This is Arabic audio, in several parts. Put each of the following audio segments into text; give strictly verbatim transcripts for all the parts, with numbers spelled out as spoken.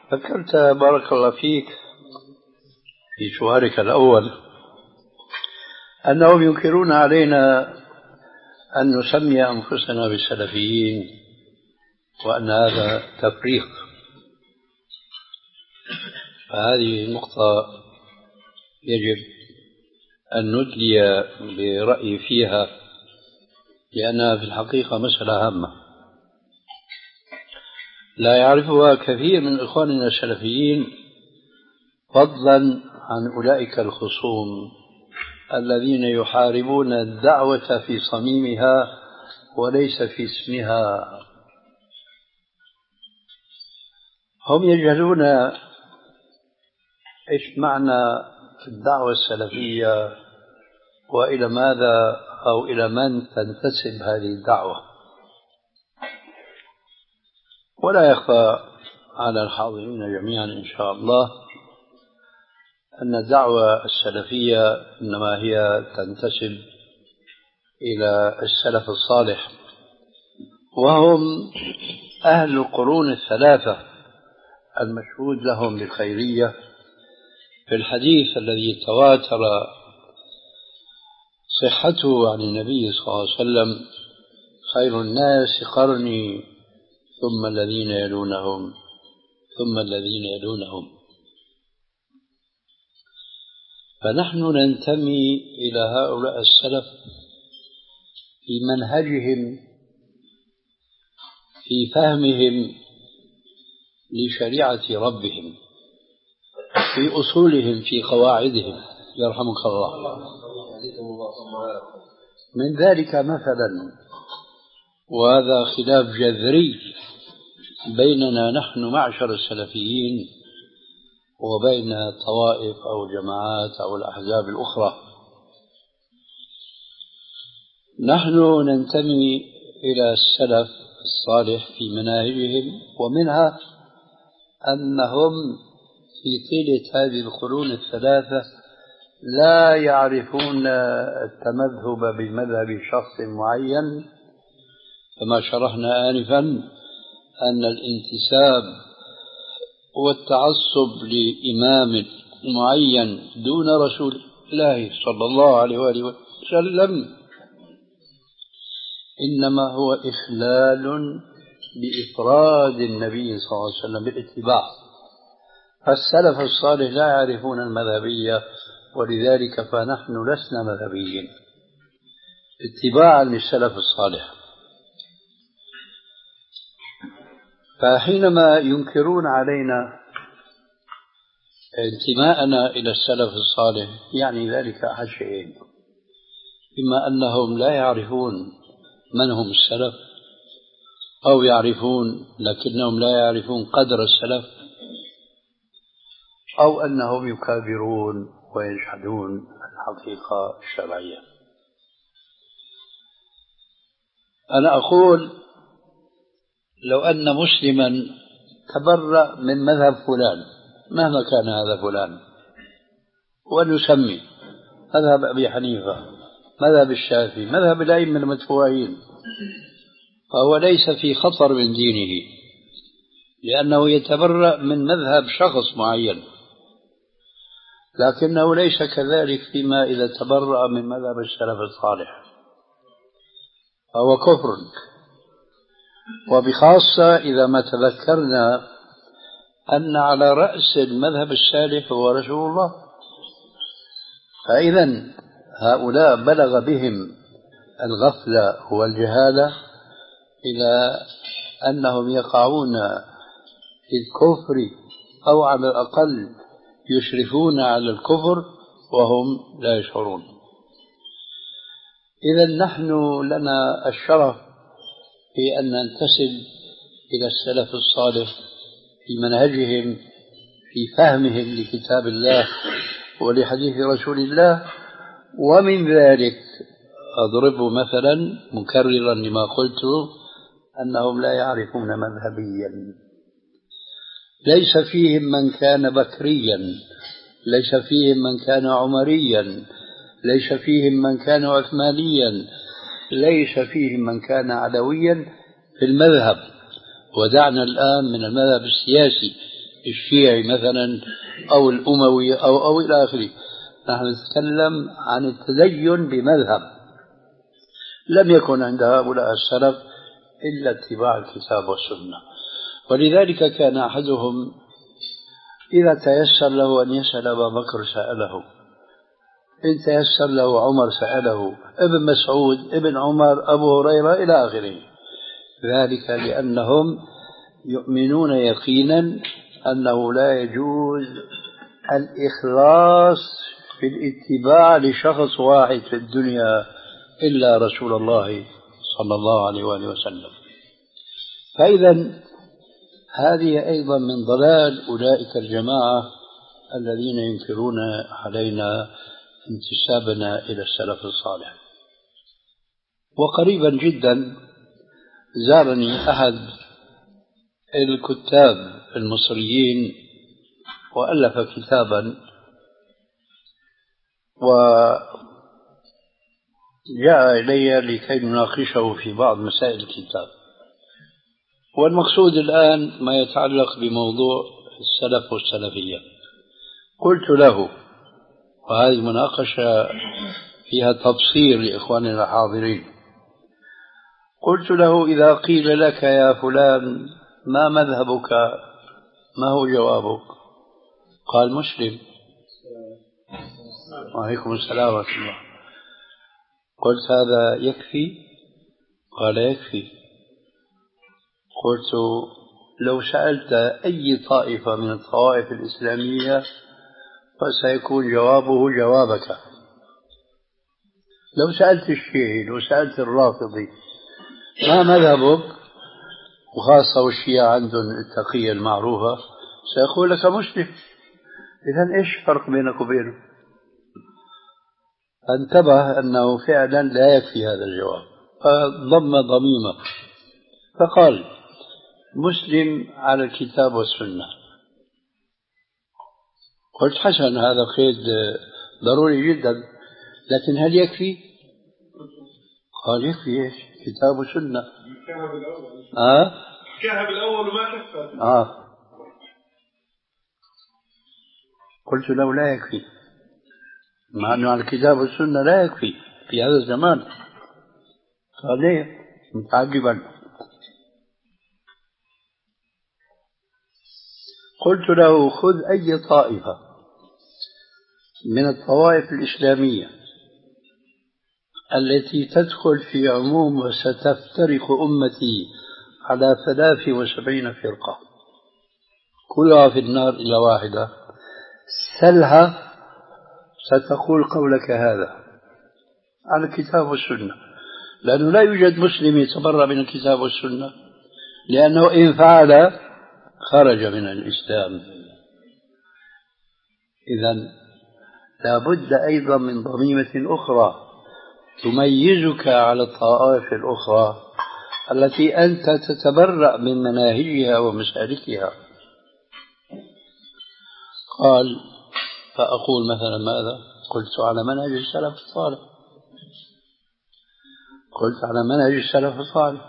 ذكرت بارك الله فيك في سؤالك الأول أنهم ينكرون علينا أن نسمي أنفسنا بالسلفيين وأن هذا تفريق. فهذه نقطة يجب أن ندلي برأيي فيها، لأنها في الحقيقة مسألة هامة لا يعرفها كثير من إخواننا السلفيين، فضلا عن أولئك الخصوم الذين يحاربون الدعوة في صميمها وليس في اسمها. هم يجهلون إيش معنى الدعوة السلفية وإلى ماذا أو إلى من تنتسب هذه الدعوة. ولا يخفى على الحاضرين جميعا إن شاء الله أن الدعوة السلفية إنما هي تنتسب إلى السلف الصالح، وهم أهل القرون الثلاثة المشهود لهم بالخيرية في الحديث الذي تواتر صحته عن النبي صلى الله عليه وسلم: خير الناس قرني ثم الذين يلونهم ثم الذين يلونهم. فنحن ننتمي إلى هؤلاء السلف في منهجهم، في فهمهم لشريعة ربهم، في أصولهم، في قواعدهم، يرحمك الله. من ذلك مثلا، وهذا خلاف جذري بيننا نحن معشر السلفيين وبين الطوائف أو الجماعات أو الأحزاب الأخرى، نحن ننتمي إلى السلف الصالح في مناهجهم، ومنها أنهم في طيلة هذه القرون الثلاثة لا يعرفون التمذهب بمذهب شخص معين، كما شرحنا آنفا أن الانتساب والتعصب لإمام معين دون رسول الله صلى الله عليه وآله وسلم إنما هو إخلال بإفراد النبي صلى الله عليه وسلم بالاتباع. فالسلف الصالح لا يعرفون المذهبية، ولذلك فنحن لسنا مذهبيين اتباعا للسلف الصالح. فحينما ينكرون علينا انتماءنا إلى السلف الصالح يعني ذلك أحد شيئين: إما أنهم لا يعرفون من هم السلف، أو يعرفون لكنهم لا يعرفون قدر السلف، أو أنهم يكابرون ويجحدون الحقيقة الشرعية. أنا أقول لو أن مسلما تبرأ من مذهب فلان مهما كان هذا فلان، ونسمي مذهب أبي حنيفة، مذهب الشافعي، مذهب الأئمة المدفوعين، فهو ليس في خطر من دينه، لأنه يتبرأ من مذهب شخص معين. لكنه ليس كذلك فيما إذا تبرأ من مذهب السلف الصالح، فهو كفر. وبخاصة إذا ما تذكرنا أن على رأس المذهب السالف هو رسول الله، فإذا هؤلاء بلغ بهم الغفلة والجهالة إلى أنهم يقعون في الكفر، أو على الأقل يشرفون على الكفر وهم لا يشعرون. إذا نحن لنا الشرف في أن ننتسب إلى السلف الصالح في منهجهم، في فهمهم لكتاب الله ولحديث رسول الله. ومن ذلك أضرب مثلا مكررا لما قلت أنهم لا يعرفون مذهبيا. ليس فيهم من كان بكريا، ليس فيهم من كان عمريا، ليس فيهم من كان عثمانيا، ليس فيهم من كان علويا في المذهب. ودعنا الآن من المذهب السياسي الشيعي مثلا أو الأموي أو أو إلى آخره. نحن نتكلم عن التدين بمذهب لم يكن عند هؤلاء السلف إلا اتباع الكتاب والسنة. ولذلك كان أحدهم إذا تيسر له أن يسأل أبا بكر سأله، إن تيسر له عمر سأله، ابن مسعود، ابن عمر، أبو هريرة إلى آخره. ذلك لأنهم يؤمنون يقينا أنه لا يجوز الإخلاص في الاتباع لشخص واحد في الدنيا إلا رسول الله صلى الله عليه وآله وسلم. فإذا هذه أيضا من ضلال أولئك الجماعة الذين ينكرون علينا انتسابنا إلى السلف الصالح. وقريبا جدا زارني أحد الكتاب المصريين وألف كتابا، وجاء إلي لكي نناقشه في بعض مسائل الكتاب. والمقصود الآن ما يتعلق بموضوع السلف والسلفية. قلت له، وهذه مناقشة فيها تبصير لإخواننا الحاضرين، قلت له: إذا قيل لك يا فلان ما مذهبك، ما هو جوابك؟ قال: مسلم. وعليكم السلام ورحمة الله. قلت: هذا يكفي؟ قال: يكفي. قلت: لو سألت أي طائفة من الطوائف الإسلامية فسيكون جوابه جوابك. لو سألت الشيعي، لو سألت الرافضي ما مذهبك، وخاصة والشيعة عندهم التقية المعروفة، سيقول لك مسلم. إذن إيش الفرق بينك وبينه؟ فانتبه أنه فعلا لا يكفي هذا الجواب، فضم ضميمة فقال: مسلم على الكتاب والسنة. قلت: حسن، هذا قيد ضروري جدا، لكن هل يكفي؟ قال: يكفي. إيش؟ كتاب وسنة. كهب الأول. آه؟ كهب الأول وما كفى. آه. قلت له: لا يكفي، مع أنه على الكتاب والسنة لا يكفي في هذا الزمان. قال: ليه؟ متعجبا. قلت له: خذ أي طائفة من الطوائف الإسلامية التي تدخل في عموم وستفترق أمتي على ثلاث وسبعين فرقة كلها في النار إلا واحدة، سلها ستقول قولك هذا على الكتاب والسنة، لأنه لا يوجد مسلم يتبرأ من الكتاب والسنة، لأنه إن فعل خرج من الإسلام. إذن لابد أيضا من ضميمة أخرى تميزك على الطوائف الأخرى التي أنت تتبرأ من مناهجها ومسالكها. قال: فأقول مثلا ماذا؟ قلت: على منهج السلف الصالح. قلت: على منهج السلف الصالح.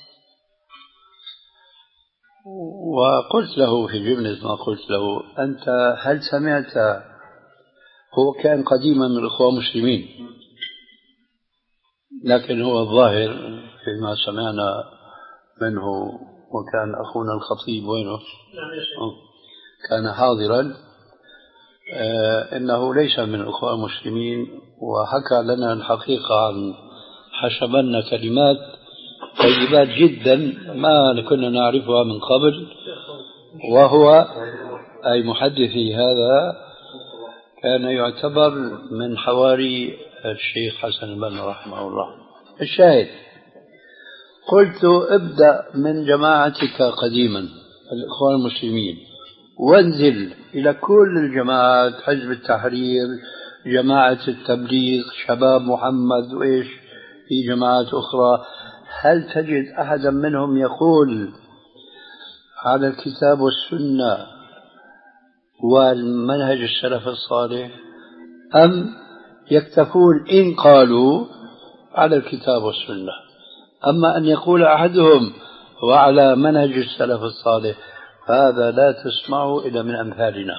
وقلت له في جملة ما قلت له: أنت هل سمعت، هو كان قديما من الإخوان المسلمين، لكن هو الظاهر فيما سمعنا منه، وكان أخونا الخطيب وينه كان حاضرا، آه إنه ليس من الإخوان المسلمين، وحكى لنا الحقيقة عن حشمنا كلمات طيبات جدا ما كنا نعرفها من قبل. وهو أي محدثي هذا كان يعتبر من حواري الشيخ حسن البنا رحمه الله. الشاهد، قلت: ابدأ من جماعتك قديما الإخوان المسلمين وانزل إلى كل الجماعات، حزب التحرير، جماعة التبليغ، شباب محمد، وإيش في جماعات أخرى، هل تجد أحدا منهم يقول على الكتاب والسنة والمنهج السلف الصالح، أم يكتفون إن قالوا على الكتاب والسنة؟ أما أن يقول أحدهم وعلى منهج السلف الصالح، هذا لا تسمعه إلا من أمثالنا.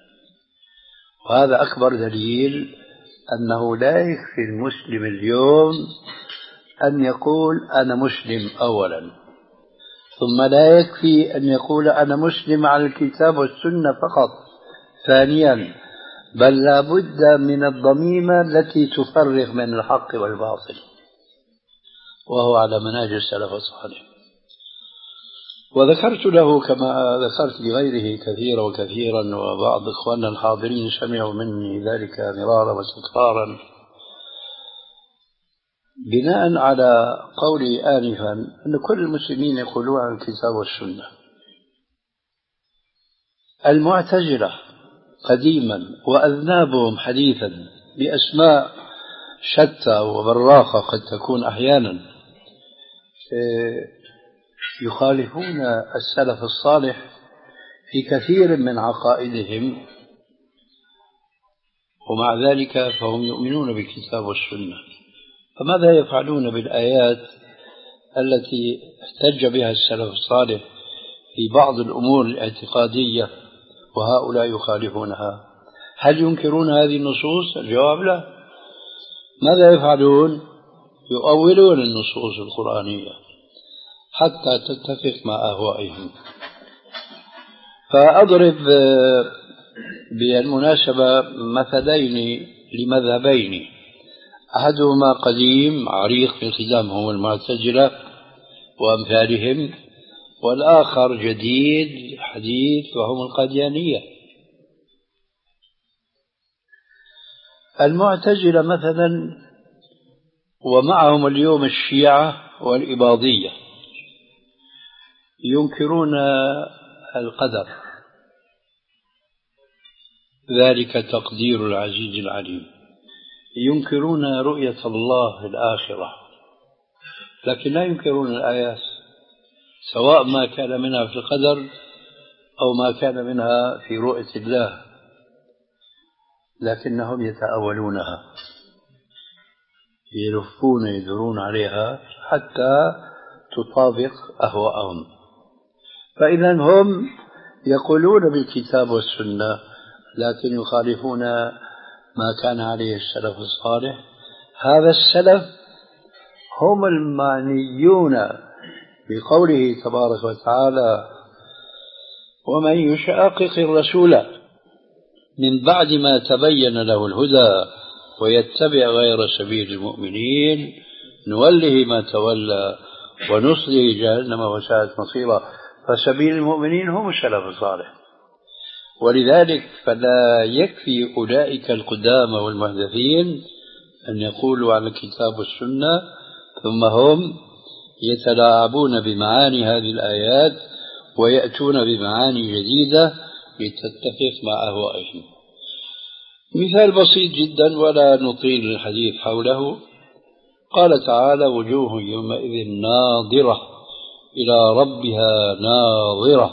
وهذا أكبر دليل أنه لا يكفي المسلم اليوم أن يقول أنا مسلم أولا، ثم لا يكفي أن يقول أنا مسلم على الكتاب والسنة فقط ثانيا، بل لا بد من الضميمة التي تفرق بين الحق والباطل، وهو على منهج السلف الصالح. وذكرت له كما ذكرت لغيره كثيرا وكثيرا، وبعض إخواننا الحاضرين سمعوا مني ذلك مرارا وتكرارا، بناء على قولي آنفا أن كل المسلمين يقولون عن الكتاب والسنة. المعتزلة قديما وأذنابهم حديثا بأسماء شتى وبراقة قد تكون أحيانا يخالفون السلف الصالح في كثير من عقائدهم، ومع ذلك فهم يؤمنون بالكتاب والسنة. فماذا يفعلون بالآيات التي احتج بها السلف الصالح في بعض الأمور الاعتقادية وهؤلاء يخالفونها؟ هل ينكرون هذه النصوص؟ الجواب لا. ماذا يفعلون؟ يؤولون النصوص القرآنية حتى تتفق مع أهوائهم. فأضرب بالمناسبة مثلين لمذهبين، أحدهما قديم عريق في القدام هو المعتزلة وأمثالهم، والآخر جديد حديث وهم القاديانية. المعتزلة مثلا ومعهم اليوم الشيعة والإباضية ينكرون القدر، ذلك تقدير العزيز العليم. ينكرون رؤية الله في الآخرة، لكن لا ينكرون الآيات، سواء ما كان منها في القدر أو ما كان منها في رؤية الله، لكنهم يتأولونها، يلفون يدورون عليها حتى تطابق أهواءهم. فإذا هم يقولون بالكتاب والسنة لكن يخالفون ما كان عليه السلف الصالح. هذا السلف هم المعنيون بقوله تبارك وتعالى: ومن يشاقق الرسول من بعد ما تبين له الهدى ويتبع غير سبيل المؤمنين نوله ما تولى ونصله جهنم وساءت مصيرا. فسبيل المؤمنين هم السلف الصالح. ولذلك فلا يكفي أولئك القدامى والمحدثين أن يقولوا عن الكتاب والسنة ثم هم يتلاعبون بمعاني هذه الآيات ويأتون بمعاني جديدة لتتفق مع أهوائهم. مثال بسيط جدا ولا نطيل الحديث حوله، قال تعالى: وجوه يومئذ ناظرة إلى ربها ناظرة.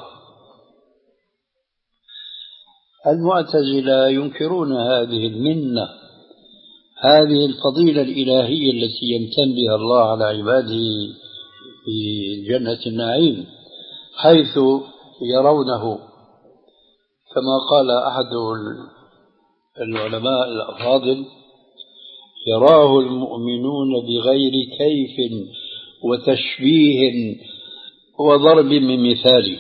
المعتزلة ينكرون هذه المنة، هذه الفضيلة الإلهية التي يمتن بها الله على عباده في جنة النعيم، حيث يرونه كما قال أحد العلماء الأفاضل: يراه المؤمنون بغير كيف وتشبيه وضرب من مثال.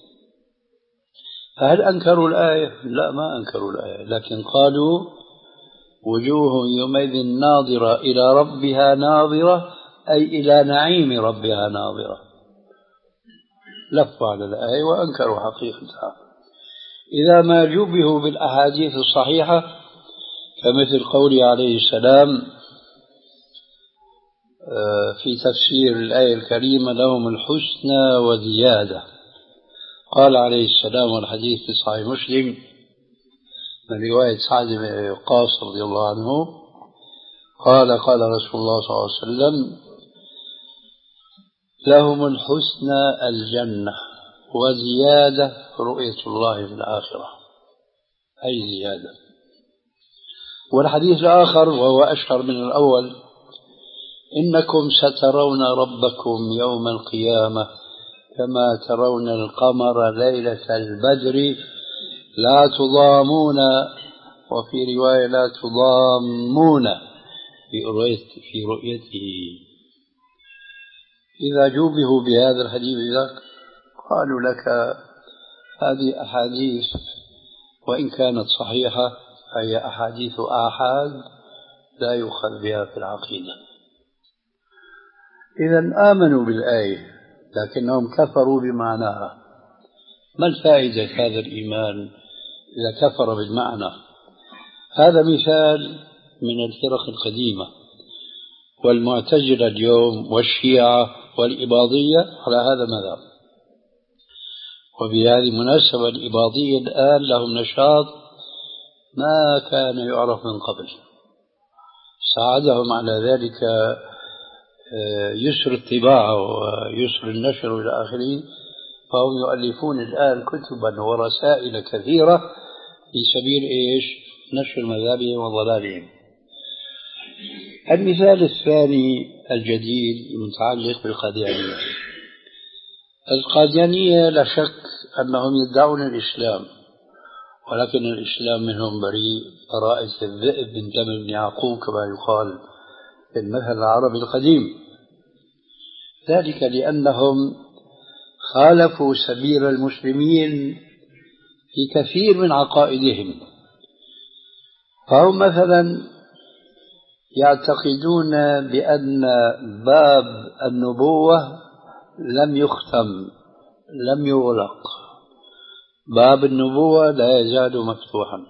فهل أنكروا الآية؟ لا، ما أنكروا الآية، لكن قالوا: وجوه يومئذ ناظرة إلى ربها ناظرة، أي إلى نعيم ربها ناظرة. لفوا على الآية وأنكروا حقيقتها. إذا ما جبهوا بالأحاديث الصحيحة كمثل قوله عليه السلام في تفسير الآية الكريمة: لهم الحسنى وزيادة. قال عليه السلام والحديث في صحيح مسلم من رواية سعد بن وقاص رضي الله عنه قال: قال رسول الله صلى الله عليه وسلم: لهم الحسنى الجنة وزيادة رؤية الله في الآخرة، أي زيادة. والحديث الآخر وهو أشهر من الأول: إنكم سترون ربكم يوم القيامة كما ترون القمر ليلة البدر لا تضامون، وفي رواية لا تضامون في رؤيته. إذا جوبهوا بهذا الحديث ذاك قالوا لك هذه أحاديث وإن كانت صحيحة فهي أحاديث آحاد لا يؤخذ بها في العقيدة. إذا آمنوا بالآية لكنهم كفروا بمعناها. ما الفائدة هذا الإيمان إذا كفر بالمعنى؟ هذا مثال من الفرق القديمة، والمعتزلة اليوم والشيعة والإباضية على هذا المذهب. وبهذه المناسبة الإباضية الآن لهم نشاط ما كان يعرف من قبل، ساعدهم على ذلك يسر الطباعة ويسر النشر إلى آخره، فهم يؤلفون الآن كتبا ورسائل كثيرة في سبيل إيش؟ نشر مذاهبهم وضلالهم. المثال الثاني الجديد المتعلق بالقاديانية. القاديانية لا شك أنهم يدعون الإسلام، ولكن الإسلام منهم بريء فرائس الذئب من دم ابن يعقوب كما يقال في المثل العربي القديم. ذلك لأنهم خالفوا سبيل المسلمين في كثير من عقائدهم. فهم مثلا يعتقدون بأن باب النبوة لم يختم، لم يغلق، باب النبوة لا يزال مفتوحا،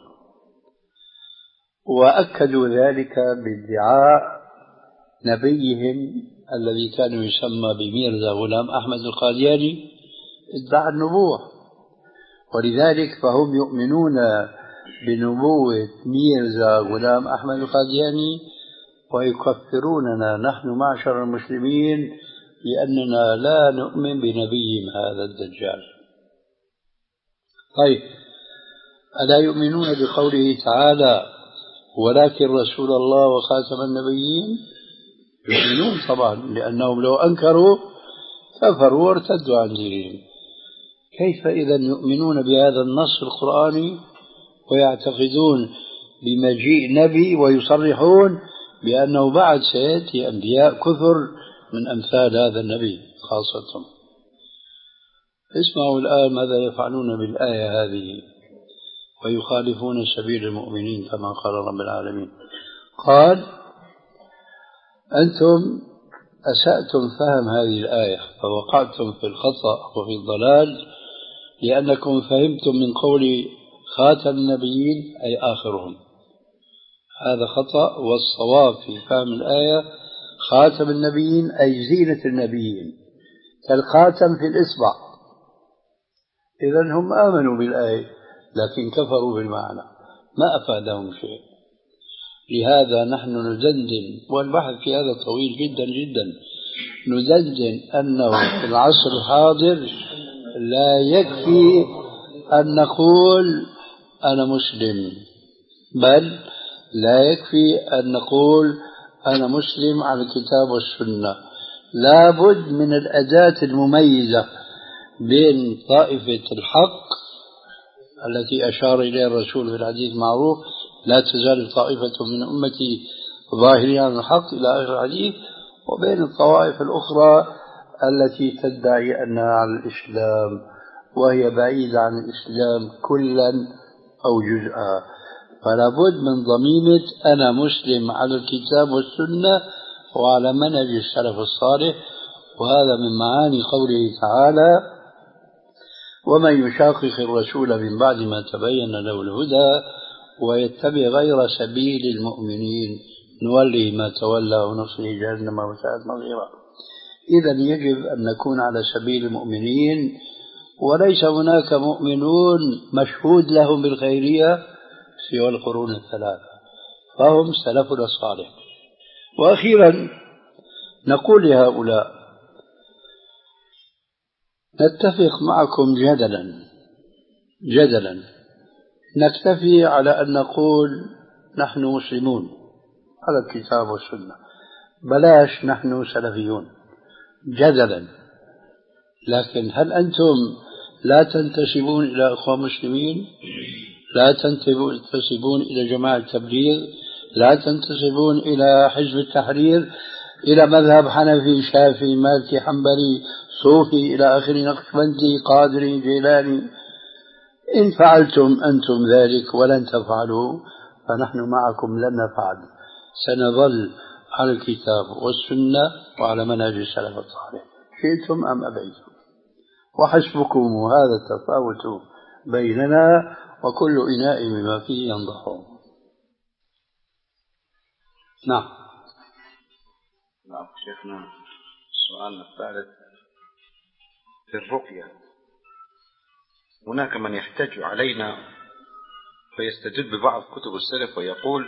وأكدوا ذلك بادعاء نبيهم الذي كان يسمى بميرزا غلام أحمد القادياني، ادعى النبوة. ولذلك فهم يؤمنون بنبوة ميرزا غلام أحمد القادياني ويكفروننا نحن معشر المسلمين لأننا لا نؤمن بنبيهم هذا الدجال. طيب، ألا يؤمنون بقوله تعالى ولكن رسول الله وخاتم النبيين؟ يؤمنون طبعا، لأنهم لو أنكروا كفروا وارتدوا عن دينهم. كيف إذا يؤمنون بهذا النص القرآني ويعتقدون بمجيء نبي ويصرحون بأنه بعد سيأتي أنبياء كثر من أمثال هذا النبي خاصة؟ اسمعوا الآن ماذا يفعلون بالآية هذه ويخالفون سبيل المؤمنين كما قال رب العالمين. قال أنتم أسأتم فهم هذه الآية فوقعتم في الخطأ وفي الضلال لأنكم فهمتم من قول خاتم النبيين أي آخرهم. هذا خطأ، والصواب في فهم الآية خاتم النبيين أي زينة النبيين كالخاتم في الإصبع. إذن هم آمنوا بالآية لكن كفروا بالمعنى، ما أفادهم شيء. لهذا نحن ندندن، والبحث في هذا طويل جدا جدا، ندندن أنه في العصر الحاضر لا يكفي أن نقول أنا مسلم، بل لا يكفي أن نقول أنا مسلم على الكتاب والسنة. لا بد من الأداة المميزة بين طائفة الحق التي أشار إليها الرسول في الحديث المعروف لا تزال طائفة من أمتي ظاهرين على الحق إلى آخر الحديث، وبين الطوائف الأخرى التي تدعي أنها على الإسلام وهي بعيدة عن الإسلام كلا أو جزءا. فلا بد من ضميمة أنا مسلم على الكتاب والسنة وعلى منهج السلف الصالح. وهذا من معاني قوله تعالى ومن يشاقق الرسول من بعد ما تبين له الهدى ويتبع غير سبيل المؤمنين نوليه ما تولى ونصله جهنم وساءت مصيرا. إذن يجب أن نكون على سبيل المؤمنين، وليس هناك مؤمنون مشهود لهم بالخيرية سوى القرون الثلاثة، فهم سلفنا الصالح. وأخيرا نقول لهؤلاء نتفق معكم جدلا جدلا نكتفي على أن نقول نحن مسلمون على الكتاب والسنة، بلاش نحن سلفيون جدلا، لكن هل أنتم لا تنتسبون إلى إخوان مسلمين؟ لا تنتسبون إلى جماعة التبليغ؟ لا تنتسبون إلى حزب التحرير، إلى مذهب حنفي شافعي مالكي حنبلي صوفي إلى آخره، نقشبندي قادري جيلاني؟ إن فعلتم أنتم ذلك ولن تفعلوا فنحن معكم لن نفعل، سنظل على الكتاب والسنة وعلى منهج السلف الصالح شئتم أم أبيتم، وحسبكم هذا التفاوت بيننا وكل إناء بما فيه ينضح. نعم. نعم شيخنا، السؤال الثالث في الرقية. هناك من يحتج علينا فيستدل ببعض كتب السلف ويقول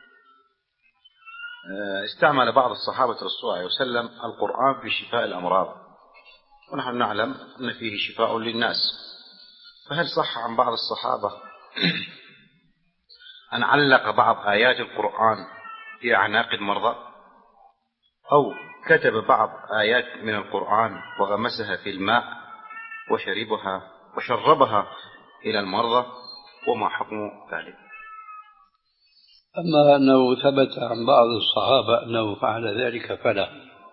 استعمل بعض الصحابة رسول الله عليه وسلم القرآن في شفاء الأمراض، ونحن نعلم أن فيه شفاء للناس، فهل صح عن بعض الصحابة أن علق بعض آيات القرآن في أعناق المرضى، أو كتب بعض آيات من القرآن وغمسها في الماء وشربها وشربها إلى المرضى، وما حكم ذلك؟ أما أنه ثبت عن بعض الصحابة أنه فعل ذلك فلا.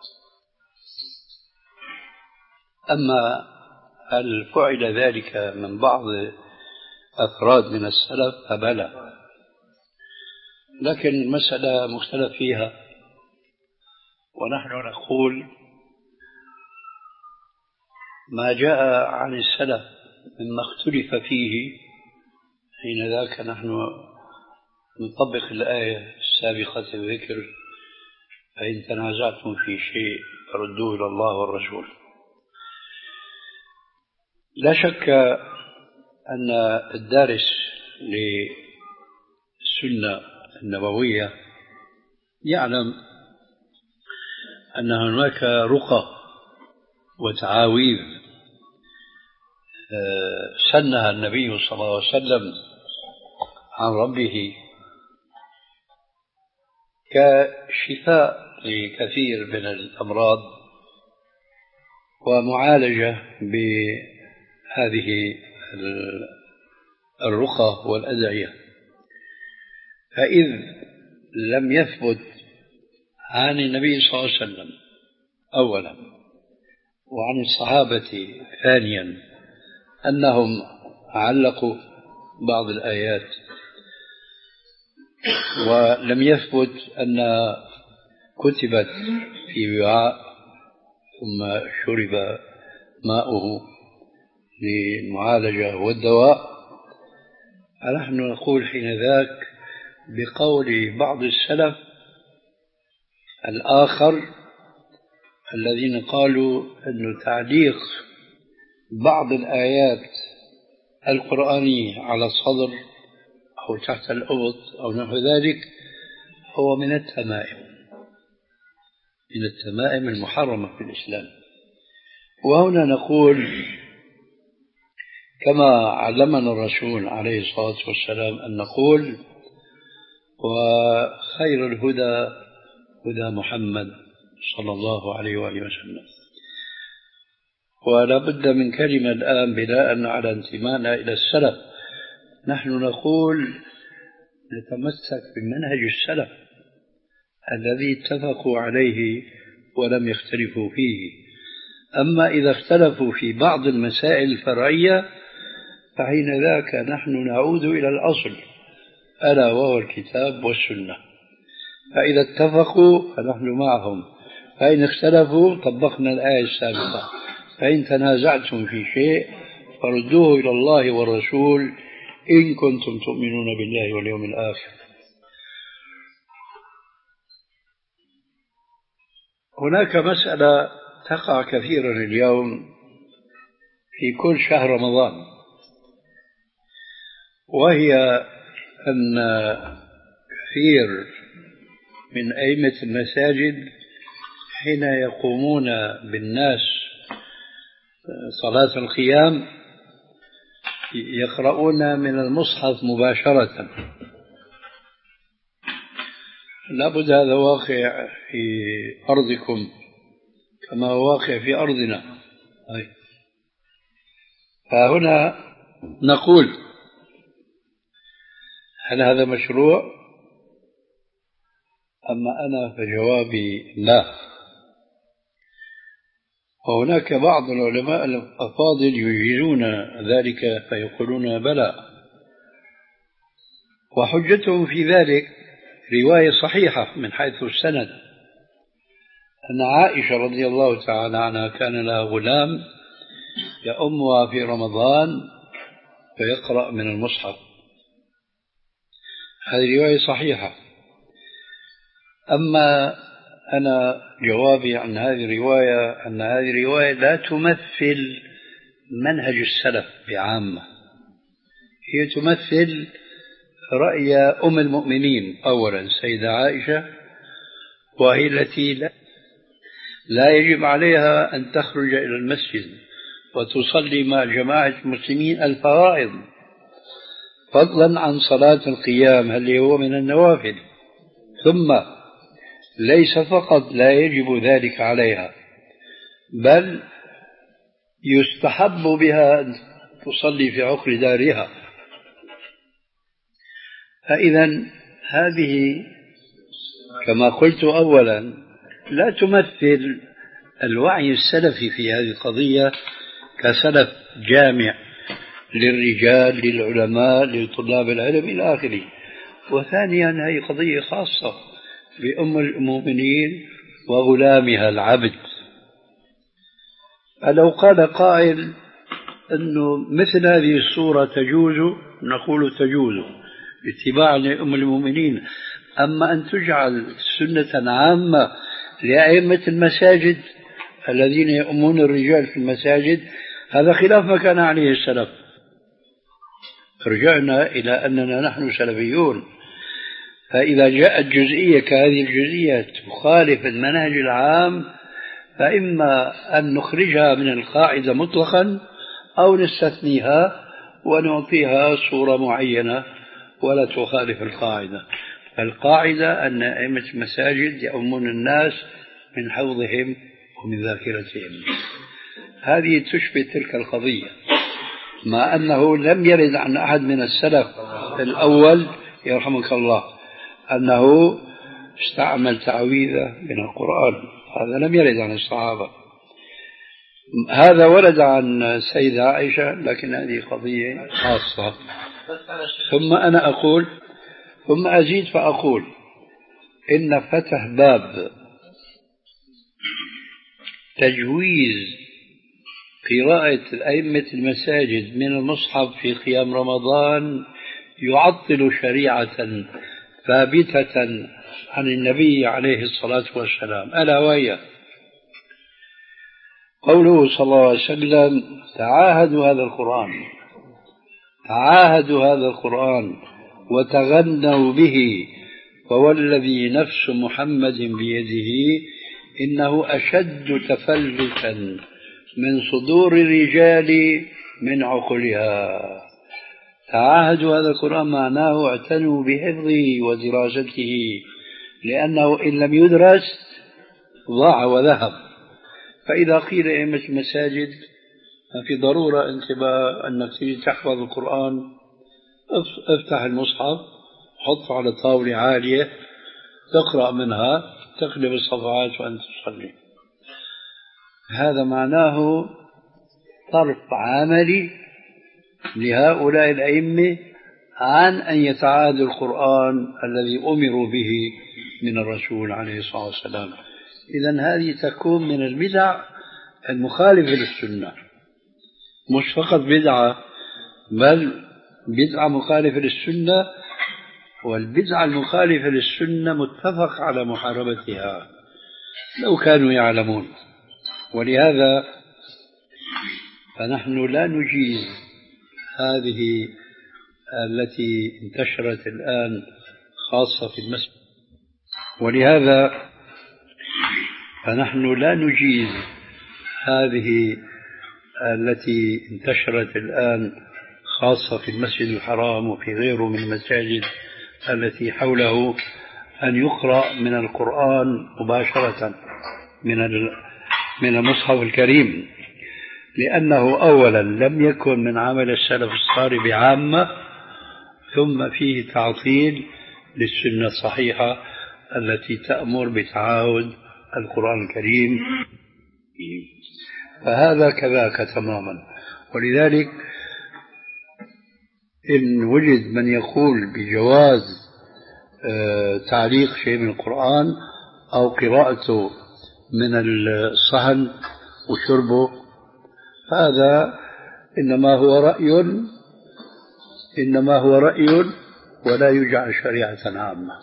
أما هل فعل ذلك من بعض أفراد من السلف فبلى، لكن المسألة مختلف فيها، ونحن نقول ما جاء عن السلف مما اختلف فيه حين ذاك نحن نطبق الآية السابقة الذكر: فإن تنازعتم في شيء فردوه إلى الله والرسول. لا شك أن الدارس للسنة النبوية يعلم أن هناك رقى وتعاويذ سنها النبي صلى الله عليه وسلم عن ربه كشفاء لكثير من الأمراض ومعالجة بهذه الرقى والأدعية. فإذ لم يثبت عن النبي صلى الله عليه وسلم أولا وعن الصحابة ثانيا أنهم علقوا بعض الآيات، ولم يثبت أن كتبت في وعاء ثم شرب ماؤه للمعالجة والدواء، فنحن نقول حين ذاك بقول بعض السلف الآخر الذين قالوا أن تعليق بعض الآيات القرآنية على الصدر أو تحت الأبط أو نحو ذلك هو من التمائم من التمائم المحرمة في الإسلام. وهنا نقول كما علمنا الرسول عليه الصلاة والسلام أن نقول: وخير الهدى هدى محمد صلى الله عليه وآله وسلم. ولا بد من كلمة الآن بناء على انتمائنا إلى السلف، نحن نقول نتمسك بمنهج السلف الذي اتفقوا عليه ولم يختلفوا فيه. أما إذا اختلفوا في بعض المسائل الفرعية فحين ذاك نحن نعود إلى الأصل ألا وهو الكتاب والسنة، فإذا اتفقوا فنحن معهم، فإن اختلفوا طبقنا الآية السابقة: فإن تنازعتم في شيء فردوه إلى الله والرسول إن كنتم تؤمنون بالله واليوم الآخر. هناك مسألة تقع كثيرا اليوم في كل شهر رمضان، وهي أن كثير من أئمة المساجد حين يقومون بالناس صلاة القيام يقرؤون من المصحف مباشرة. لابد هذا واقع في أرضكم كما هو واقع في أرضنا. فهنا نقول هل هذا مشروع؟ أما أنا فجوابي لا. وهناك بعض العلماء الأفاضل يجيزون ذلك فيقولون بلى، وحجتهم في ذلك رواية صحيحة من حيث السند أن عائشة رضي الله تعالى عنها كان لها غلام يأمها في رمضان فيقرأ من المصحف. هذه رواية صحيحة. أما أنا جوابي عن هذه الرواية أن هذه الرواية لا تمثل منهج السلف بعامة، هي تمثل رأي أم المؤمنين أولا سيدة عائشة، وهي التي لا, لا يجب عليها أن تخرج إلى المسجد وتصلي مع جماعة المسلمين الفرائض، فضلا عن صلاة القيام اللي هو من النوافل. ثم ليس فقط لا يجب ذلك عليها، بل يستحب بها أن تصلي في عقر دارها. فإذا هذه كما قلت أولا لا تمثل الوعي السلفي في هذه القضية كسلف جامع للرجال للعلماء لطلاب العلم إلى آخره. وثانيا هذه قضية خاصة بأم المؤمنين وغلامها العبد. فلو قال قائل أنه مثل هذه الصورة تجوز، نقول تجوز اتباعا لأم المؤمنين. أما أن تجعل سنة عامة لأئمة المساجد الذين يؤمون الرجال في المساجد، هذا خلاف ما كان عليه السلف. رجعنا إلى أننا نحن سلفيون، فإذا جاءت جزئية كهذه الجزئية تخالف المنهج العام فإما أن نخرجها من القاعدة مطلقا أو نستثنيها ونعطيها صورة معينة ولا تخالف القاعدة. القاعدة أن أئمة المساجد يؤمون الناس من حوضهم ومن ذاكرتهم. هذه تشبه تلك القضية، مع أنه لم يرد عن أحد من السلف الأول يرحمك الله أنه استعمل تعويذة من القرآن، هذا لم يرد عن الصحابة. هذا ورد عن سيدة عائشة، لكن هذه قضية خاصة. ثم أنا أقول ثم أزيد فأقول إن فتح باب تجويز قراءة أئمة المساجد من المصحف في قيام رمضان يعطل شريعة ثابتة عن النبي عليه الصلاة والسلام، ألا وهي قوله صلى الله عليه وسلم: تعاهدوا هذا القرآن تعاهدوا هذا القرآن وتغنوا به، فوالذي نفس محمد بيده إنه أشد تفلتا من صدور الرجال من عقلها. تعاهدوا هذا القرآن معناه اعتنوا بحفظه ودراسته، لأنه إن لم يدرس ضاع وذهب. فإذا قيل أئمة المساجد في ضرورة انتباه أنك تريد تحفظ القرآن، افتح المصحف حطه على طاولة عالية تقرأ منها تقلب الصفحات وأنت تصلي. هذا معناه طرف عملي لهؤلاء الأئمة عن أن يتعاهدوا القرآن الذي أمروا به من الرسول عليه الصلاة والسلام. إذن هذه تكون من البدع المخالفة للسنة، مش فقط بدعة بل بدعة مخالفة للسنة، والبدعة المخالفة للسنة متفق على محاربتها لو كانوا يعلمون. ولهذا فنحن لا نجيز هذه التي انتشرت الآن خاصة في المسجد ولهذا فنحن لا نجيز هذه التي انتشرت الآن خاصة في المسجد الحرام وفي غيره من المساجد التي حوله أن يقرأ من القرآن مباشرة من من المصحف الكريم. لأنه أولا لم يكن من عمل السلف الصالح بعامة، ثم فيه تعطيل للسنة الصحيحة التي تأمر بتعاهد القرآن الكريم، فهذا كذاك تماما. ولذلك إن وجد من يقول بجواز تعليق شيء من القرآن أو قراءته من الصحن وشربه، هذا إنما هو رأي إنما هو رأي ولا يجعل شريعة عامة.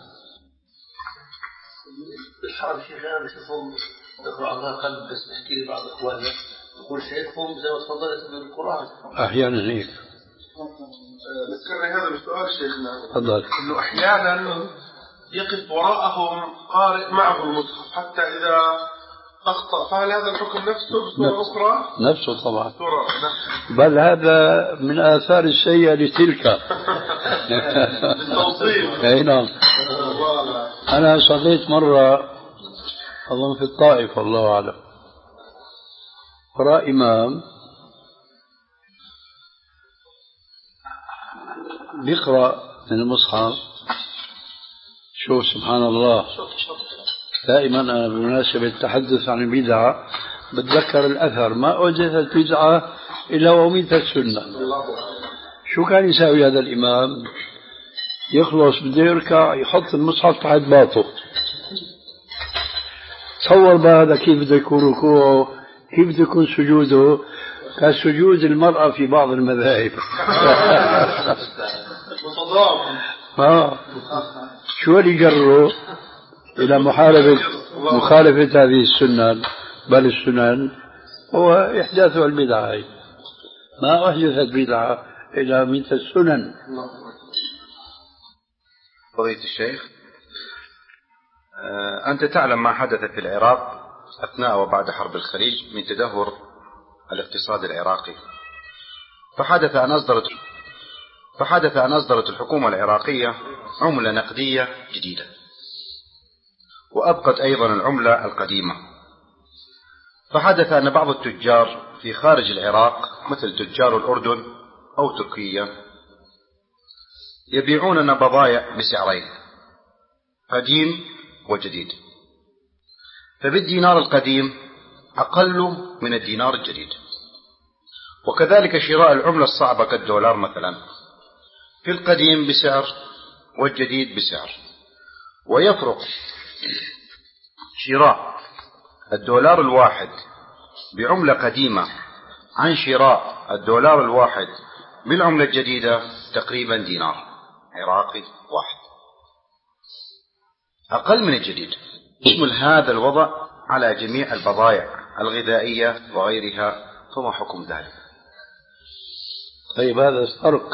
بالحرم شيخ أنا بشوفهم يقرأ على قلب، بس بحكي لي بعض إخواننا يقول شيخهم زي ما تفضلت من القرآن أحيانا هيك. ذكرني هذا بالسؤال شيخنا. تفضل. إنه أحيانا يقف وراءهم قارئ معه المصحف حتى إذا أخطأ، فهل هذا الحكم نفسه بصورة أخرى؟ نفسه طبعا. صورة. بل هذا من آثار السيئة لتلك. بالتوصيل. أي نعم. أنا صليت مرة أظن في الطائف الله أعلم وراء إمام بيقرأ من المصحف. شوف سبحان الله، دائما أنا بمناسبة التحدث عن البدعة بتذكر الأثر، ما أحدثت بدعة إلا وأميتت السنة. شو كان يساوي هذا الإمام؟ يخلص بده يركع يحط المصحف تحت باطه. تصور بقى هذا كيف بده يكون ركوعه، كيف بده يكون سجوده، كسجود المرأة في بعض المذاهب. ها شو اللي جره إلى محاربة مخالفة هذه السنة بل السنن هو إحداث البدعة. ما أحدثت بدعة إلا من السنن. فضيلة الشيخ، أنت تعلم ما حدث في العراق أثناء وبعد حرب الخليج من تدهور الاقتصاد العراقي، فحدث أن أصدرت فحدث أن أصدرت الحكومة العراقية عملة نقدية جديدة، وأبقت أيضا العملة القديمة. فحدث أن بعض التجار في خارج العراق مثل تجار الأردن أو تركيا يبيعون بضائع بسعرين، قديم وجديد، فبالدينار القديم أقل من الدينار الجديد. وكذلك شراء العملة الصعبة كالدولار مثلا، في القديم بسعر والجديد بسعر. ويفرق شراء الدولار الواحد بعملة قديمة عن شراء الدولار الواحد بالعملة الجديدة تقريبا دينار عراقي واحد، أقل من الجديد. يشمل هذا الوضع على جميع البضائع الغذائية وغيرها، فما حكم ذلك؟ طيب هذا الفرق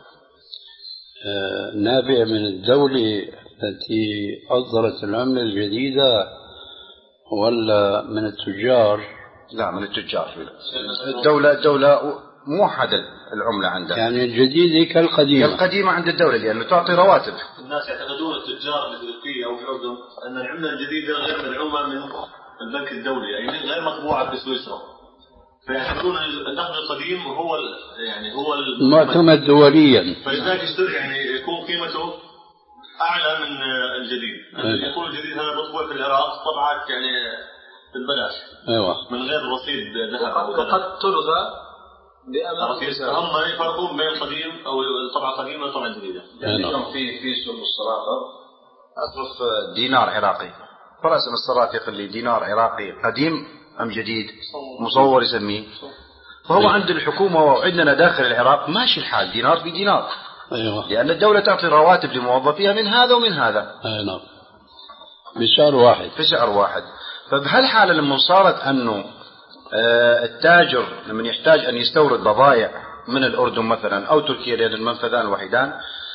نابع من الدولة التي أصدرت العملة الجديدة ولا من التجار؟ لا، من التجار. الدولة الدولة موحدة العملة عندها، يعني الجديدة كالقديمة كالقديمة عند الدولة لأنه تعطي رواتب. الناس يعتقدون التجار في تركيا أو في الأردن أن العملة الجديدة غير مدعومة من البنك الدولي، يعني غير مطبوعة في سويسرا، فيعتقدون النقد القديم هو يعني هو معتمد دوليا، فلذلك يصير يعني يكون قيمته أعلى من الجديد. يعني يكون الجديد هذا مطبوع في العراق طبعات يعني بالبلاش، أيوة، من غير رصيد ذهب، وقد تلغى بأمر هم يفرقون بين القديم أو الطبعة القديمة والطبعة الجديدة. يعني في في سوق الصرافة أصرف دينار عراقي، فرأسم الصرافة يخلي دينار عراقي قديم أم جديد مصور يسميه، فهو عند الحكومة وعندنا داخل العراق ماشي الحال دينار في دينار. أيوة. لأن الدولة تعطي رواتب لموظفيها من هذا ومن هذا. أيوة. بسعر واحد بسعر واحد. فبهالحالة لما صارت أنه التاجر لما يحتاج أن يستورد بضائع من الأردن مثلا أو تركيا لأن المنفذان الوحيدان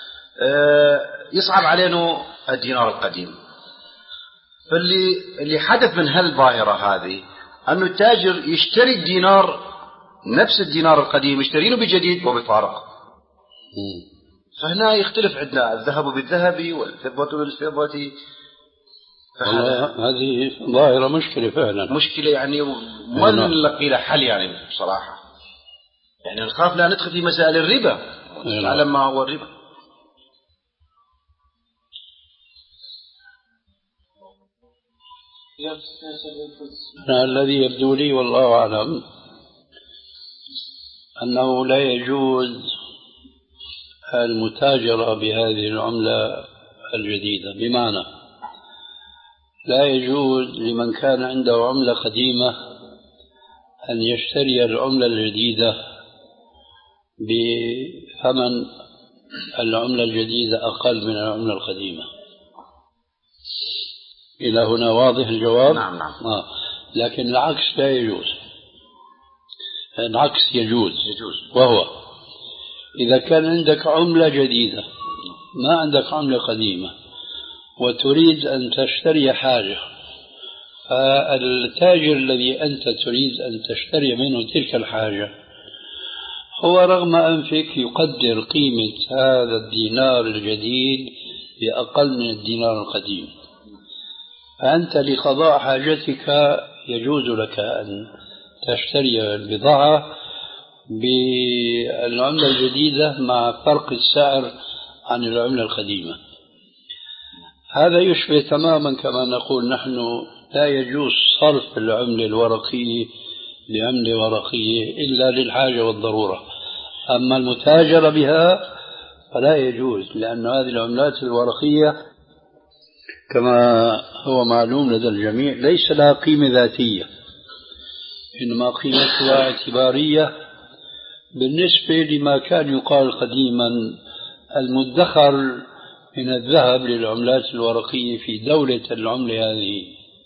يصعب علينا الدينار القديم. فاللي اللي حدث من هالظاهرة هذه أنه التاجر يشتري الدينار نفس الدينار القديم يشترينه بجديد وبفارق. فهنا يختلف عندنا الذهب بالذهب والفضة بالفضة. والله هذه ظاهرة مشكلة فعلا، مشكلة يعني ما نلقي لها حل يعني بصراحة. يعني نخاف لا ندخل في مسائل الربا، تعلم ما هو الربا. الذي يبدو لي والله أعلم أنه لا يجوز المتاجرة بهذه العملة الجديدة، بمعنى لا يجوز لمن كان عنده عملة قديمة أن يشتري العملة الجديدة بثمن العملة الجديدة أقل من العملة القديمة. إلى هنا واضح الجواب؟ نعم نعم. آه. لكن العكس لا يجوز. العكس يجوز. يجوز. وهو إذا كان عندك عملة جديدة ما عندك عملة قديمة وتريد أن تشتري حاجة، فالتاجر الذي أنت تريد أن تشتري منه تلك الحاجة هو رغم أنفك يقدر قيمة هذا الدينار الجديد بأقل من الدينار القديم، فأنت لقضاء حاجتك يجوز لك أن تشتري البضاعة بالعملة الجديدة مع فرق السعر عن العملة القديمة. هذا يشبه تماما كما نقول نحن لا يجوز صرف العملة الورقية بعملة ورقية إلا للحاجة والضرورة، أما المتاجرة بها فلا يجوز، لأن هذه العملات الورقية كما هو معلوم لدى الجميع ليس لها قيمة ذاتية، إنما قيمتها اعتبارية بالنسبة لما كان يقال قديما المدخر من الذهب للعملات الورقية في دولة العملة هذه.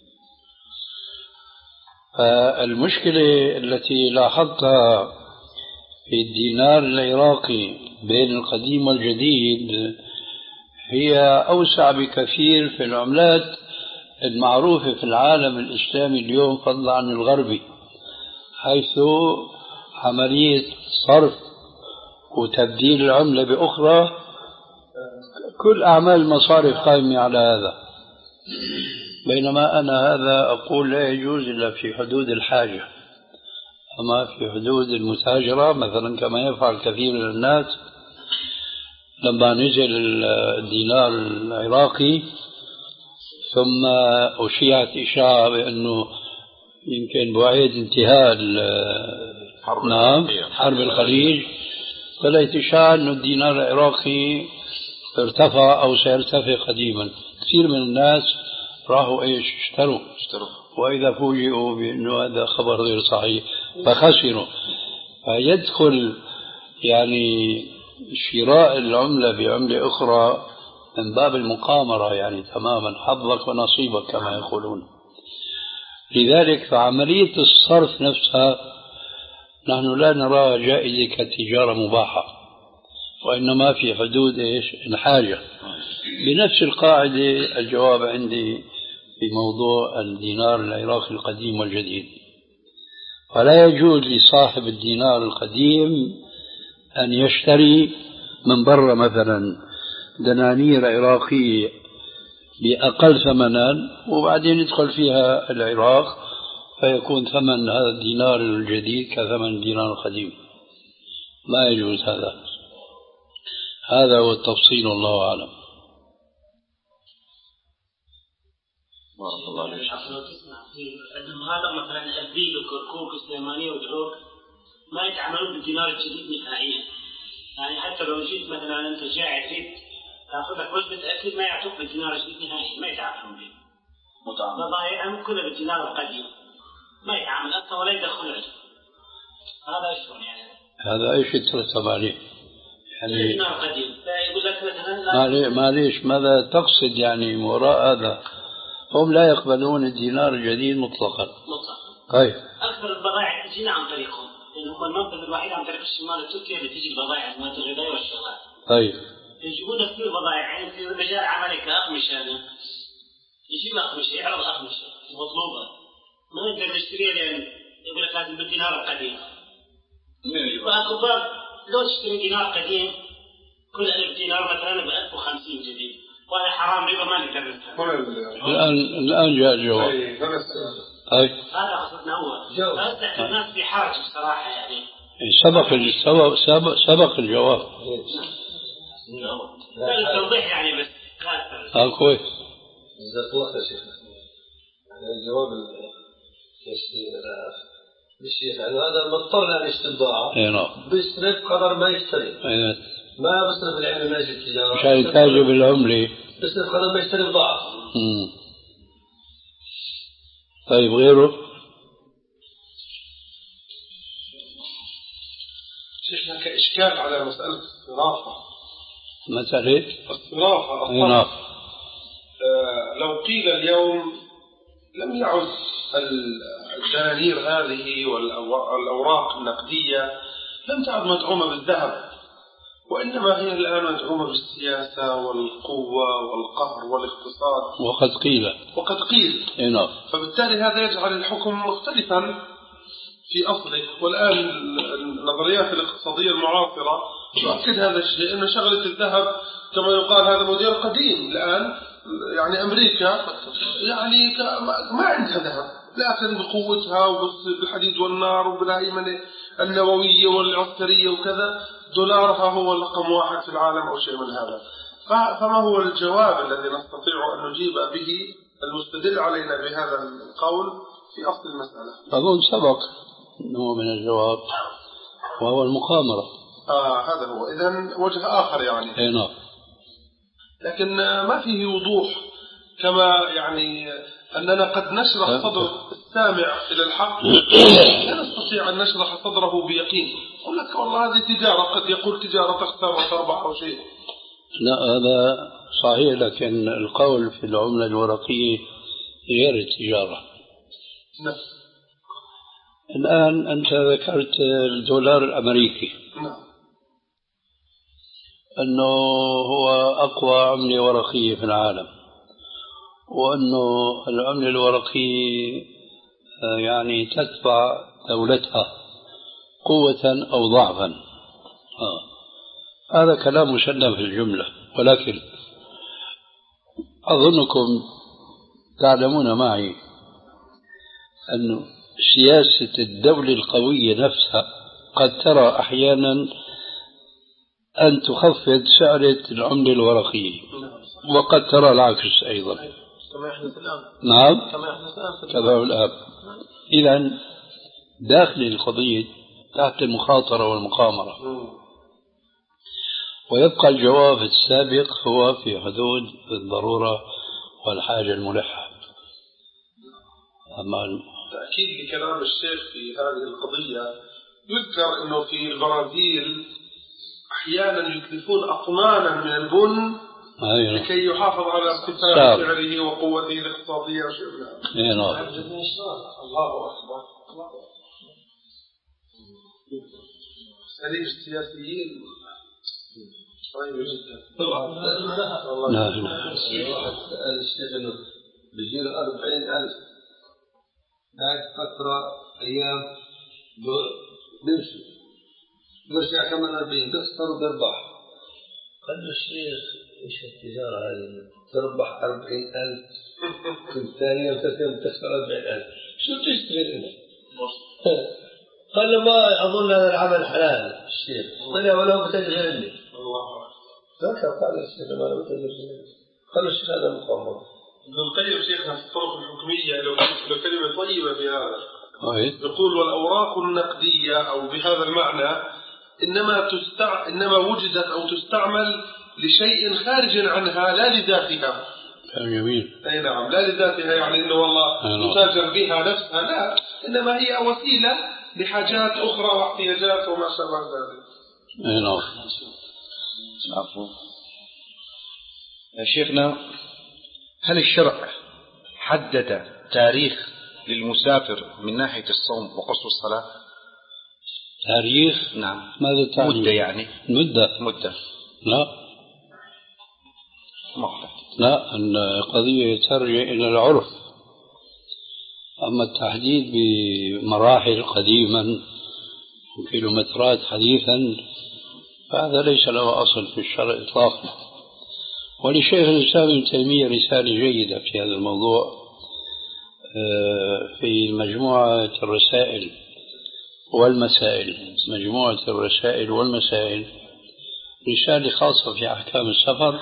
فالمشكلة التي لاحظتها في الدينار العراقي بين القديم والجديد هي أوسع بكثير في العملات المعروفة في العالم الإسلامي اليوم فضلا عن الغربي، حيث عملية صرف وتبديل العملة بأخرى كل أعمال المصارف قائمة على هذا، بينما أنا هذا أقول لا يجوز إلا في حدود الحاجة. أما في حدود المتاجرة مثلا كما يفعل كثير من الناس، لما نزل الدينار العراقي ثم أشيعت إشاعة بأنه يمكن بعيد انتهاء حرب, نعم حرب الخليج، طلعت إشاعة أنه الدينار العراقي ارتفع أو سيرتفع قديما. كثير من الناس راحوا إيش اشتروا اشتروا وإذا فوجئوا بأنه هذا خبر غير صحيح فخسروا. فيدخل يعني شراء العملة بعملة أخرى من باب المقامرة، يعني تماما حظك ونصيبك كما يقولون. لذلك فعملية الصرف نفسها نحن لا نراها جائزة كتجارة مباحة، وإنما في حدود إيش الحاجة. بنفس القاعدة الجواب عندي في موضوع الدينار العراقي القديم والجديد، فلا يجوز لصاحب الدينار القديم أن يشتري من برا مثلا دنانير عراقية بأقل ثمنا وبعدين يدخل فيها العراق فيكون ثمن هذا الدينار الجديد كثمن الدينار القديم. ما يجوز هذا. هذا هو التفصيل والله أعلم. بارك الله عليك. لو تسمع أنهم هذا مثلا الأربيل والكركوك السليمانية والدروك ما يتعاملون بالدينار الجديد نهائيا، يعني حتى لو جيت مثلا أنت جاعي تريد تأخذ لك وجبة أكل ما يعطوك بالدينار الجديد نهائيا، ما يتعاملون به. بضائعهم كلها بالدينار القديم ما يتعامل أصلا ولا يدخل له. هذا شلون يعني؟ هذا ايش يترتب عليه؟ يعني الدينار القديم لا يقول لك مثلا معليش ماذا تقصد يعني وراء هذا؟ هم لا يقبلون الدينار الجديد مطلقا. مطلقا. طيب. أكثر البضائع تجينا عن طريقهم، لأن هم المنفذ الوحيد عن طريق الشمال التركي اللي تجي البضائع المواد الغذائية والشغلات. طيب. يجيبون كثير بضائع يعني في مجال عملي كأقمشة، أنا يجيب أقمشة يعرض أقمشة مطلوبة ما نقدر نشتريها لأن يقول لك لازم بالدينار القديم. فأكبر لو تشتري دينار قديم كل ألف دينار مثلا بألف وخمسين جديد، وهذا حرام حرام ربا ما نقدر نفهم. الآن الآن جاء الجواب. أي هذا قصدنا أول. أصدق الناس في حاجة بصراحة يعني. سبق سبق سبق, سبق الجواب. لا التوضيح يعني بس. ها كويس. جزاك الله خير شيخنا. الجواب الشيخ يعني هذا مضطر للاستبضاع. اي نعم. بيصرف قدر ما يشتري. اي ما بيصرف العلم ماشي التجارة. مشان يتاجر بالعملة. بيصرف قدر ما يشتري بضاعة. امم. طيب غيره؟ شيخنا كإشكال على مسألة الصرافة. مسألة؟ الصرافة. اي نعم. آه لو قيل اليوم لم يعد الدنانير هذه والأوراق النقدية لم تعد مدعومة بالذهب، وإنما هي الآن مدعومة بالسياسة والقوة والقهر والاقتصاد. وقد قيل وقد قيل اي نعم. فبالتالي هذا يجعل الحكم مختلفا في أصله. والآن النظريات الاقتصادية المعاصرة تؤكد هذا الشيء، أن شغلة الذهب كما يقال هذا موديل قديم. الآن يعني أمريكا يعني ما عندها ذهب، لكن بقوتها وبالحديد والنار وبالهيمنة النووية والعسكرية وكذا دولارها هو رقم واحد في العالم أو شيء من هذا. فما هو الجواب الذي نستطيع أن نجيب به المستدل علينا بهذا القول في أصل المسألة؟ أقول سبق نوع من الجواب وهو المقامرة. آه هذا هو. إذن وجه آخر يعني. اي نعم. لكن ما فيه وضوح، كما يعني أننا قد نشرح صدر السامع إلى الحق لا نستطيع أن نشرح صدره بيقين. أقول لك والله هذه تجارة، قد يقول تجارة تخسر وتربح أو شيء. لا هذا صحيح، لكن القول في العملة الورقية غير التجارة. نعم. الآن أنت ذكرت الدولار الأمريكي. نعم. أنه هو أقوى عملة ورقية في العالم، وأنه العملة الورقية يعني تتبع دولتها قوة أو ضعفا. آه. هذا كلام مسلم في الجملة، ولكن أظنكم تعلمون معي أن سياسة الدولة القوية نفسها قد ترى أحيانا أن تخفض سعر العملة الورقية، وقد ترى العكس أيضا كما يحدث الآن. نعم كما يحدث الآن. كما الآن. إذن داخل القضية تحت المخاطرة والمقامرة. ويبقى الجواب السابق هو في حدود الضرورة والحاجة الملحة. أما تأكيد لكلام الشيخ في هذه القضية، يذكر أنه في البرازيل أحيانا يتلفون أطنانا من البن أيوة. لكي يحافظ على ارتفاع سعره وقوته الاقتصادية وشيء. أيوة. الله أكبر. الله أكبر. سليم السياسيين طيب جدا. طبعا لا لا. الشيخ إنه بيجيله أربعين ألف بعد فترة أيام بيمشي برجع كمان أربعين بيخسر وبيربح. قال له الشيخ إيش التجارة هذه؟ تربح أربعين ألف في الثانية وثلاثين بتخسر أربعين ألف، شو تشتغل أنت؟ قال له ما أظن هذا العمل حلال الشيخ. طلع ولا بتجر عندي. الله ذكر قال الشيخ ما لا بتجر عندي. قال له الشيخ هذا مقامرة. ابن القيم شيخنا في الطرق الحكمية لو كلمة طيبة في هذا طيب. يقول والأوراق النقدية أو بهذا المعنى إنما تستع... إنما وجدت أو تستعمل لشيء خارج عنها لا لذاتها. جميل. أي نعم، لا لذاتها يعني إنه والله تتاجر بها نفسها، لا، إنما هي وسيلة لحاجات أخرى واحتياجات وما شابه ذلك. أي نعم. عفوا. يا شيخنا، هل الشرع حدد تاريخ للمسافر من ناحية الصوم وقصر الصلاة؟ تاريخ؟ نعم. ماذا تعني؟ مدة يعني. مدة. مدة. لا. مقطع. لا، القضية ترجع إلى العرف. أما التحديد بمراحل قديما وكيلومترات حديثا فهذا ليس له أصل في الشرع إطلاقا. ولشيخ الإسلام ابن تيمية رسالة جيدة في هذا الموضوع في مجموعة الرسائل والمسائل، مجموعة الرسائل والمسائل، رسالة خاصة في أحكام السفر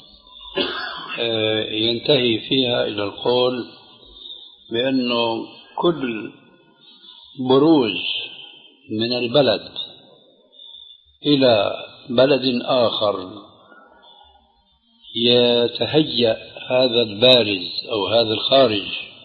ينتهي فيها إلى القول بأنه كل بروز من البلد إلى بلد آخر يتهيأ هذا البارز أو هذا الخارج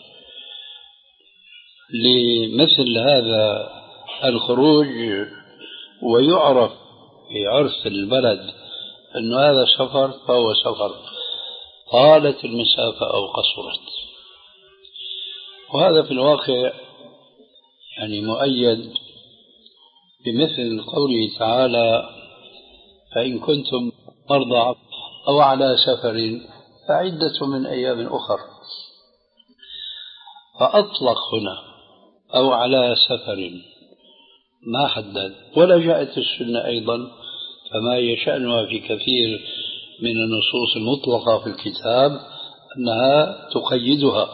لمثل هذا الخروج ويعرف في عرف البلد أن هذا سفر فهو سفر، طالت المسافة أو قصرت. وهذا في الواقع يعني مؤيد بمثل قوله تعالى: فإن كنتم مرضى أو على سفر فعدة من أيام أخر. فأطلق هنا أو على سفر ما حدد، ولا جاءت السنة أيضا كما يشأنها في كثير من النصوص المطلقة في الكتاب أنها تقيدها.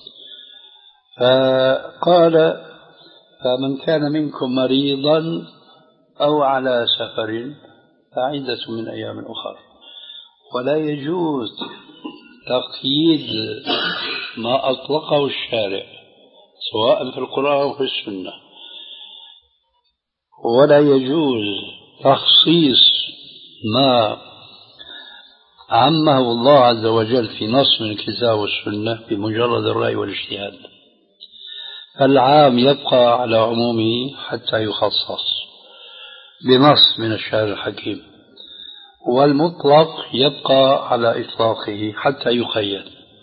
فقال: فمن كان منكم مريضا أو على سفر فعدة من أيام أخر. ولا يجوز تقييد ما أطلقه الشارع سواء في القرآن أو في السنة، ولا يجوز تخصيص ما عمه الله عز وجل في نص من الكتاب والسنة بمجرد الرأي والاجتهاد. العام يبقى على عمومه حتى يخصص بنص من الشارع الحكيم، والمطلق يبقى على إطلاقه حتى يقيد.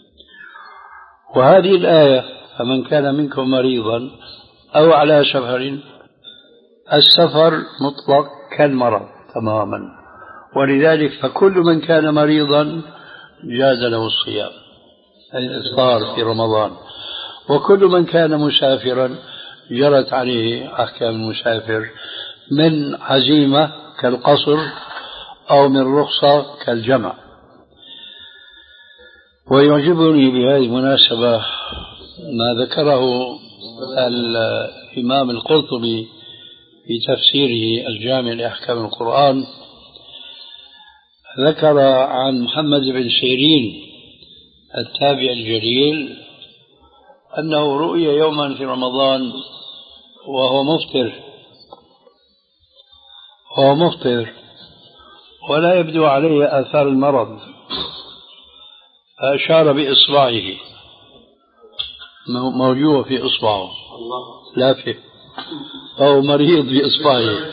وهذه الآية: فمن كان منكم مريضا أو على سفر، السفر مطلق كالمرض تماما، ولذلك فكل من كان مريضا جاز له الصيام الإفطار في رمضان، وكل من كان مسافرا جرت عليه أحكام المسافر من عزيمة كالقصر أو من رخصة كالجمع. ويعجبني بهذه المناسبة ما ذكره الإمام القرطبي في تفسيره الجامع لأحكام القرآن. ذكر عن محمد بن سيرين التابع الجليل أنه رؤي يوما في رمضان وهو مفطر وهو مفطر ولا يبدو عليه آثار المرض، فأشار بإصبعه موجوه في إصبعه لافه، فهو مريض بإصبعه.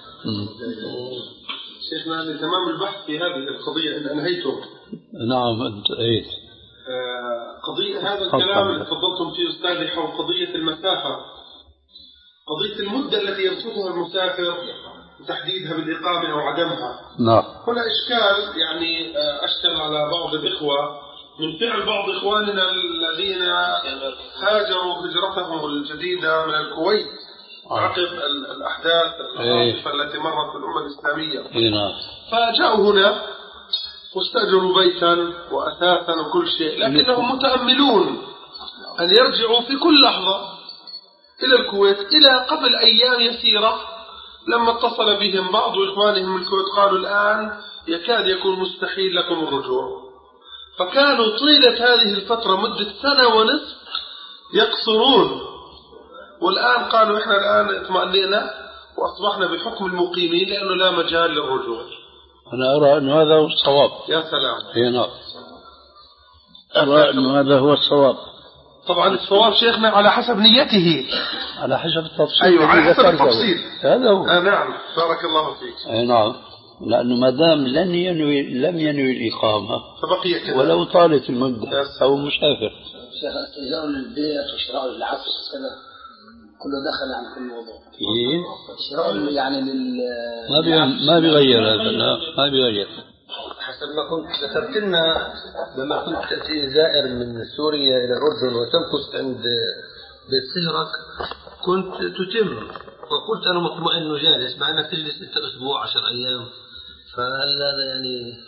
شيخنا لتمام البحث في هذه القضية إن أنهيتم. نعم انتهيت. قضية هذا الكلام اللي تفضلتم فيه أستاذي حول قضية المسافة، قضية المدة التي يرصدها المسافر وتحديدها بالإقامة أو عدمها. نعم. هنا إشكال يعني أشكل على بعض الإخوة من فعل بعض إخواننا الذين هاجروا هجرتهم الجديدة من الكويت عقب الأحداث العاصفة التي مرت في الأمة الإسلامية. نعم. فجاءوا هنا واستأجروا بيتا وأثاثا وكل شيء، لكنهم متأملون أن يرجعوا في كل لحظة إلى الكويت. إلى قبل أيام يسيرة لما اتصل بهم بعض إخوانهم من الكويت قالوا الآن يكاد يكون مستحيل لكم الرجوع. فكانوا طيلة هذه الفترة مدة سنة ونصف يقصرون، والآن قالوا إحنا الآن اطمأنينا وأصبحنا بحكم المقيمين لأنه لا مجال للرجوع. أنا أرى أن هذا هو الصواب. يا سلام. هي نعم. أرى أن هذا هو الصواب. طبعا الصواب شيخنا على حسب نيته، على حسب التفصيل. أيوة على حسب التفصيل. هذا هو. آه نعم بارك الله فيك. أي نعم، لأنه ما دام لن ينوي لم ينوي الإقامة فبقي كذا ولو طالت المدة أو مسافر. شيخ استئجار للبيت وشراء العفش كذا كله دخل عن كل موضوع. إيه؟ شراء يعني لل ما بي... ما بيغير هذا، لا ما بيغير. حسب ما كنت ذكرت لنا لما كنت تأتي زائر من سوريا إلى الأردن وتمكث عند بيت سهرك كنت تتم، وقلت أنا مطمئن جالس، مع أنك تجلس أنت أسبوع عشر أيام، فهل هذا يعني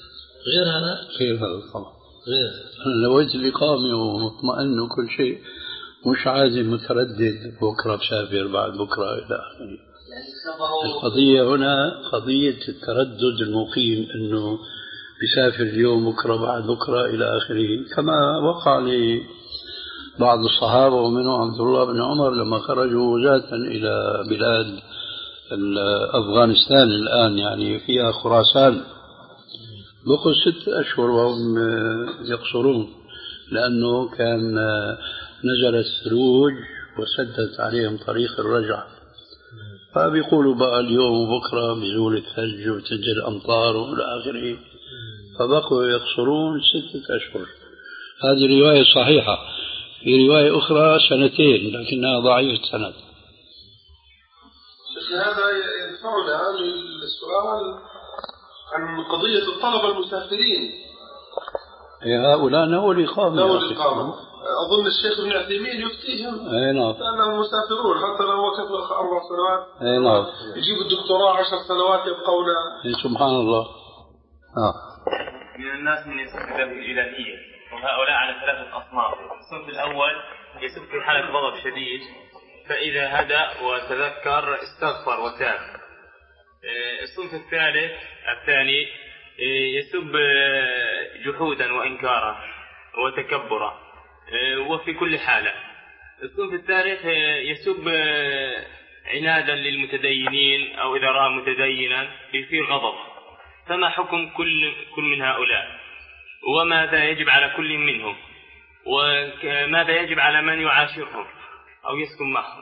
غير هذا؟ غير هذا طبعا. غير أنا نويت الإقامة ومطمئن وكل شيء، مش عازم متردد بكرة بسافر بعد بكرة إلى آخره. القضية هنا قضية التردد المقيم، أنه بيسافر اليوم بكرة بعد بكرة إلى آخره، كما وقع لبعض الصحابة ومنهم عبد الله بن عمر لما خرجوا ذاتا إلى بلاد أفغانستان الآن يعني فيها خراسان، بقوا ست أشهر وهم يقصرون، لأنه كان نزلت ثلوج وسدت عليهم طريق الرجعة. فبيقولوا بقى اليوم وبكرة بيزول الثلج وتنزل أمطار وإلى آخره، فبقوا يقصرون ستة أشهر. هذه رواية صحيحة. في رواية أخرى سنتين لكنها ضعيفة سند. هذا يدفعنا للسؤال عن قضية الطلبة المسافرين. هؤلاء نووا الإقامة. نووا الإقامة. أظن الشيخ ابن عثيمين يفتيهم. أي نعم. لأنهم مسافرون حتى لو وقفوا أربع سنوات. أي نعم. يجيبوا الدكتوراه عشر سنوات يبقون. سبحان الله. آه. من الناس من يسب الله الإلهية، وهؤلاء على ثلاثة أصناف. الصنف الأول يسب في حالة غضب شديد، فإذا هدأ وتذكر استغفر وتاب. الصنف الثالث الثاني يسب جحودا وإنكارا وتكبرا وفي كل حالة. الصنف الثالث يسب عنادا للمتدينين أو إذا رأى متدينا في غضب. فما حكم كل كل من هؤلاء، وماذا يجب على كل منهم، وماذا يجب على من يعاشرهم أو يسكن معهم؟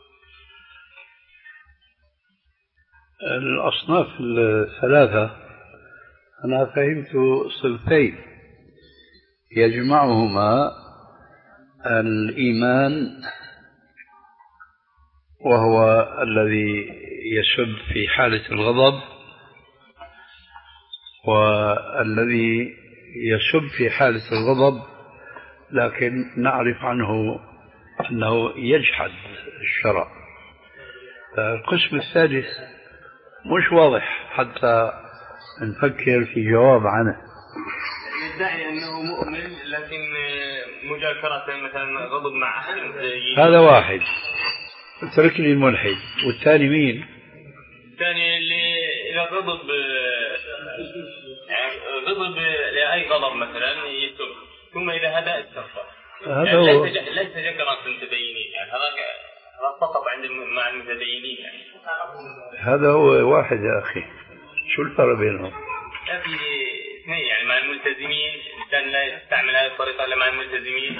الأصناف الثلاثة أنا فهمت صنفين يجمعهما الإيمان، وهو الذي يسب في حالة الغضب، والذي يسب في حالة الغضب لكن نعرف عنه أنه يجحد الشرع. القسم الثالث مش واضح حتى نفكر في جواب عنه. يدعي أنه مؤمن لكن مجاكرة مثلا غضب مع أحد المتدينين. هذا واحد، اترك لي الملحد. والثاني مين؟ الثاني اللي إذا غضب غضب لأي غضب مثلا يسب، ثم إذا هدأ استغفر. هذا يعني هو. ليس ليس جكرا في المتدينين، يعني هذا فقط عند مع المتدينين يعني. هذا هو واحد يا أخي، شو الفرق بينهم؟ لا في اثنين، يعني مع الملتزمين الإنسان لا يستعمل هذه الطريقة إلا مع الملتزمين،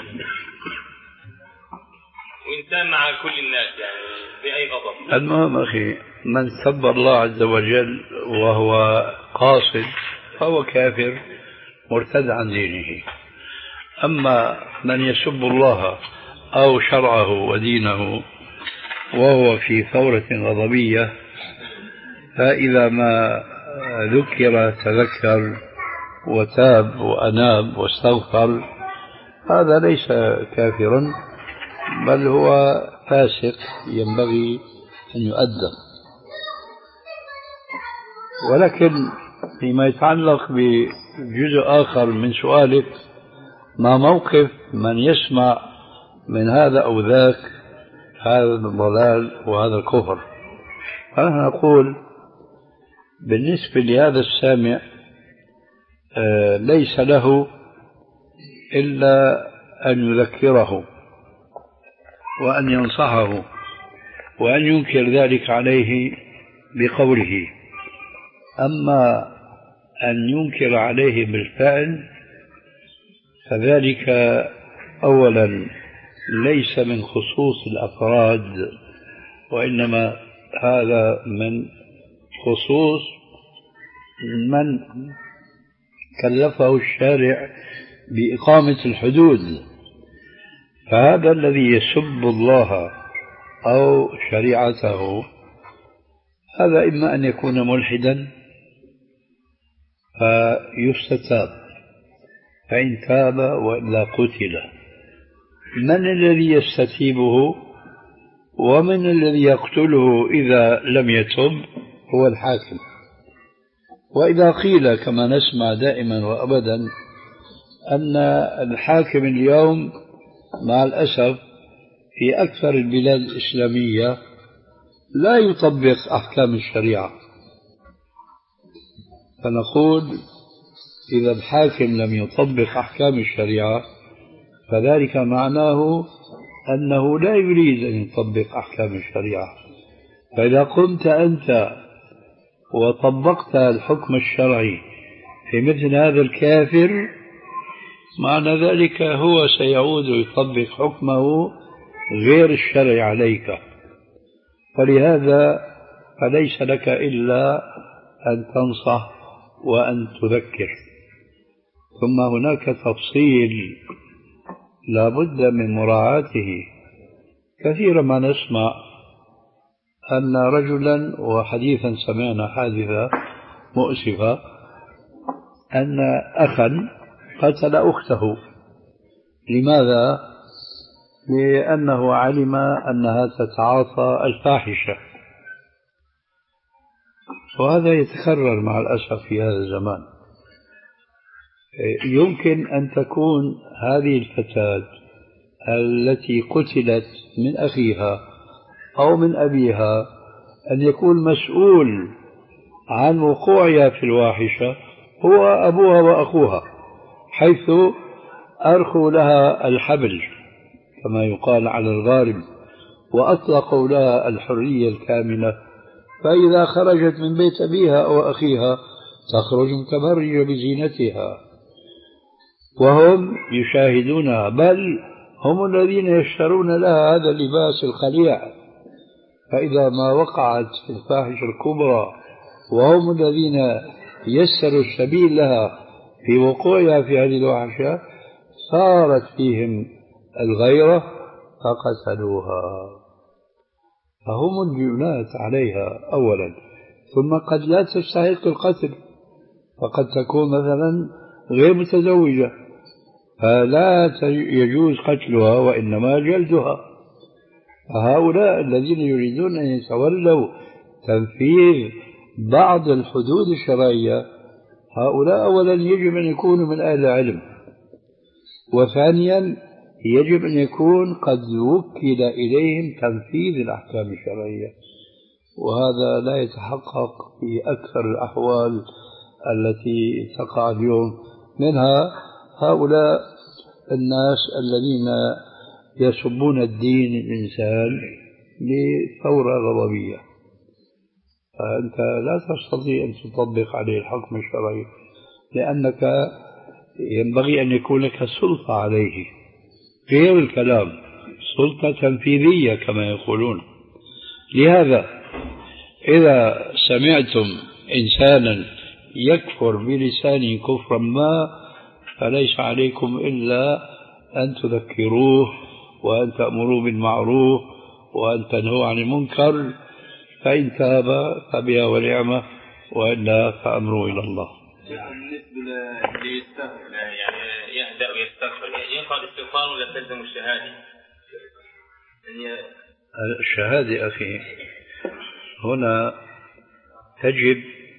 وإنسان مع كل الناس يعني بأي غضب. المهم أخي، من سب الله عز وجل وهو قاصد فهو كافر مرتد عن دينه. أما من يسب الله أو شرعه ودينه وهو في ثورة غضبية، فإذا ما ذكر تذكر وتاب وأناب واستغفر، هذا ليس كافرا بل هو فاسق ينبغي أن يؤدب. ولكن فيما يتعلق بجزء آخر من سؤالك، ما موقف من يسمع من هذا أو ذاك هذا الضلال وهذا الكفر؟ أنا أقول بالنسبة لهذا السامع ليس له إلا أن يذكره وأن ينصحه وأن ينكر ذلك عليه بقوله. أما أن ينكر عليه بالفعل فذلك أولا ليس من خصوص الأفراد، وإنما هذا من خصوص من كلفه الشارع بإقامة الحدود. فهذا الذي يسب الله أو شريعته هذا إما أن يكون ملحدا فيستتاب، فإن تاب وإلا قتل. من الذي يستتيبه ومن الذي يقتله إذا لم يتب؟ هو الحاكم. وإذا قيل كما نسمع دائما وأبدا أن الحاكم اليوم مع الأسف في أكثر البلاد الإسلامية لا يطبق أحكام الشريعة، فنقول إذا الحاكم لم يطبق أحكام الشريعة فذلك معناه أنه لا يريد أن يطبق أحكام الشريعة. فإذا قمت أنت وطبقت الحكم الشرعي في مثل هذا الكافر معنى ذلك هو سيعود ويطبق حكمه غير الشرعي عليك، فلهذا فليس لك إلا أن تنصح وأن تذكر. ثم هناك تفصيل لا بد من مراعاته. كثيرا ما نسمع أن رجلا، وحديثا سمعنا حادثة مؤسفة، أن أخا قتل أخته. لماذا؟ لأنه علم أنها تتعاطى الفاحشة، وهذا يتكرر مع الأسف في هذا الزمان. يمكن أن تكون هذه الفتاة التي قتلت من أخيها أو من أبيها أن يكون مسؤول عن وقوعها في الواحشة هو أبوها وأخوها، حيث أرخوا لها الحبل كما يقال على الغارب وأطلقوا لها الحرية الكاملة، فإذا خرجت من بيت أبيها أو أخيها تخرج متبرجة بزينتها وهم يشاهدونها، بل هم الذين يشترون لها هذا اللباس الخليع. فإذا ما وقعت في الفاحشة الكبرى وهم الذين يسروا السبيل لها في وقوعها في هذه الوحشة صارت فيهم الغيرة فقتلوها، فهم الجنات عليها أولا، ثم قد لا تستحق القتل، فقد تكون مثلا غير متزوجة فلا يجوز قتلها وإنما جلدها. فهؤلاء الذين يريدون أن يتولوا تنفيذ بعض الحدود الشرعية هؤلاء أولا يجب أن يكونوا من أهل العلم، وثانيا يجب أن يكون قد وكل إليهم تنفيذ الأحكام الشرعية، وهذا لا يتحقق في أكثر الأحوال التي تقع اليوم. منها هؤلاء الناس الذين يسبون الدين الإنسان لثورة غضبية، فأنت لا تستطيع أن تطبق عليه الحكم الشرعي لأنك ينبغي أن يكون لك سلطة عليه، غير الكلام سلطة تنفيذية كما يقولون. لهذا إذا سمعتم إنسانا يكفر بلسانه كفرا ما فليس عليكم إلا أن تذكروه وأن تأمروا بالمعروف وأن تنهوا عن المنكر، فإن تاب فبها ونعمة وإلا فأمره إلى الله. بالنسبة ليستغفر يعني يهدأ ويستغفر ينفع الاستغفار ولا تلزم الشهادة؟ الشهادة أخي هنا تجب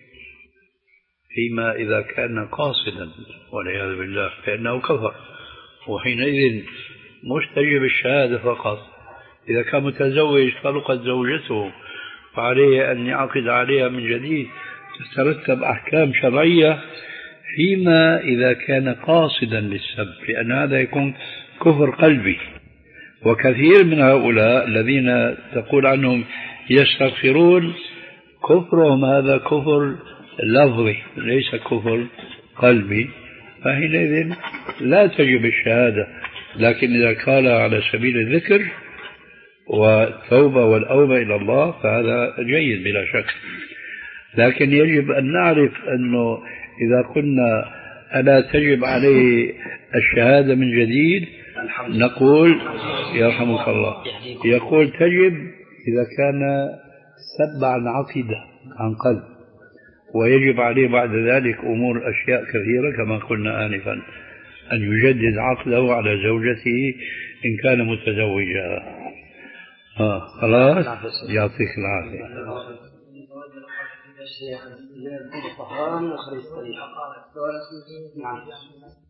فيما إذا كان قاصدا والعياذ بالله فإنه كفر، وحينئذ مش تجب الشهادة فقط. إذا كان متزوج طلقت زوجته فعليه أن يعقد عليها من جديد، تترتب أحكام شرعية فيما إذا كان قاصدا للسب، لأن هذا يكون كفر قلبي. وكثير من هؤلاء الذين تقول عنهم يستغفرون كفرهم هذا كفر لفظي ليس كفر قلبي، فحينئذ لا تجب الشهادة. لكن إذا قال على سبيل الذكر والتوبة والأوبة إلى الله فهذا جيد بلا شك. لكن يجب أن نعرف أنه إذا قلنا ألا تجب عليه الشهادة من جديد نقول يرحمك الله يقول تجب إذا كان سب عن عقيدة عن قلب، ويجب عليه بعد ذلك أمور أشياء كثيرة كما قلنا آنفا، أن يجدد عقده على زوجته إن كان متزوجا. آه خلاص يعطيك العافية. الشيخ الطهارة من الخريج الصريح. نعم.